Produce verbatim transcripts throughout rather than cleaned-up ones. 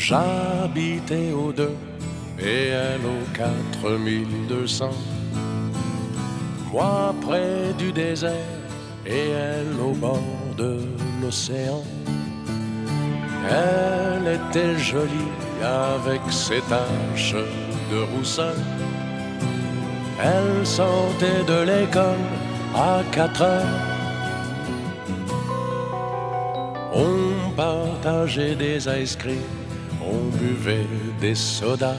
J'habitais au deux et elle au quatre mille deux cents. Moi près du désert et elle au bord de l'océan. Elle était jolie avec ses taches de rousseur. Elle sortait de l'école à quatre heures. On partageait des ice cream, on buvait des sodas.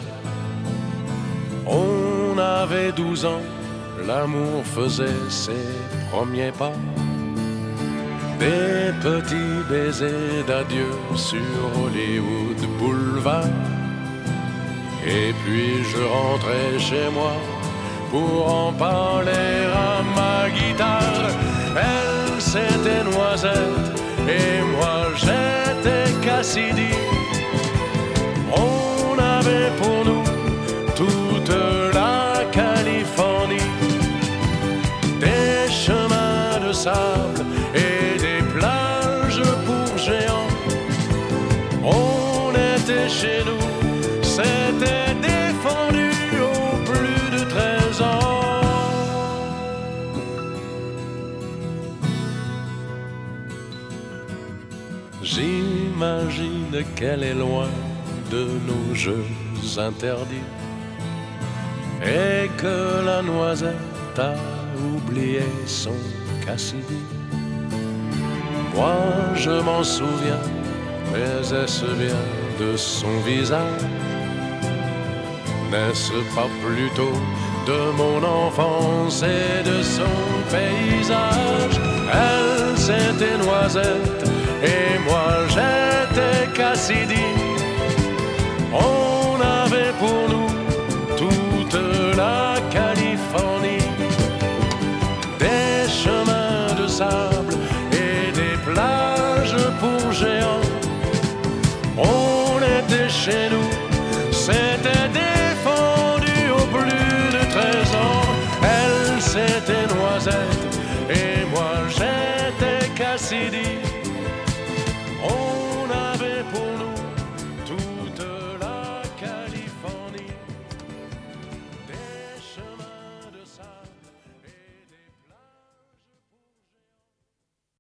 On avait douze ans, l'amour faisait ses premiers pas. Des petits baisers d'adieu sur Hollywood Boulevard. Et puis je rentrais chez moi pour en parler à ma guitare. Elle c'était Noisette et moi j'étais Cassidy. On avait pour nous toute la Californie, des chemins de sable et des plages pour géants. On était chez nous, c'était défendu au plus de treize ans. J'imagine qu'elle est loin de nos jeux interdits et que la Noisette a oublié son Cassidy. Moi je m'en souviens, mais est-ce bien de son visage? N'est-ce pas plutôt de mon enfance et de son paysage? Elle c'était Noisette et moi j'étais Cassidy. On avait pour nous toute la Californie, des chemins de sable et des plages pour géants. On était chez nous, c'était défendu au plus de treize ans. Elle c'était Noisette et moi j'étais Cassidy.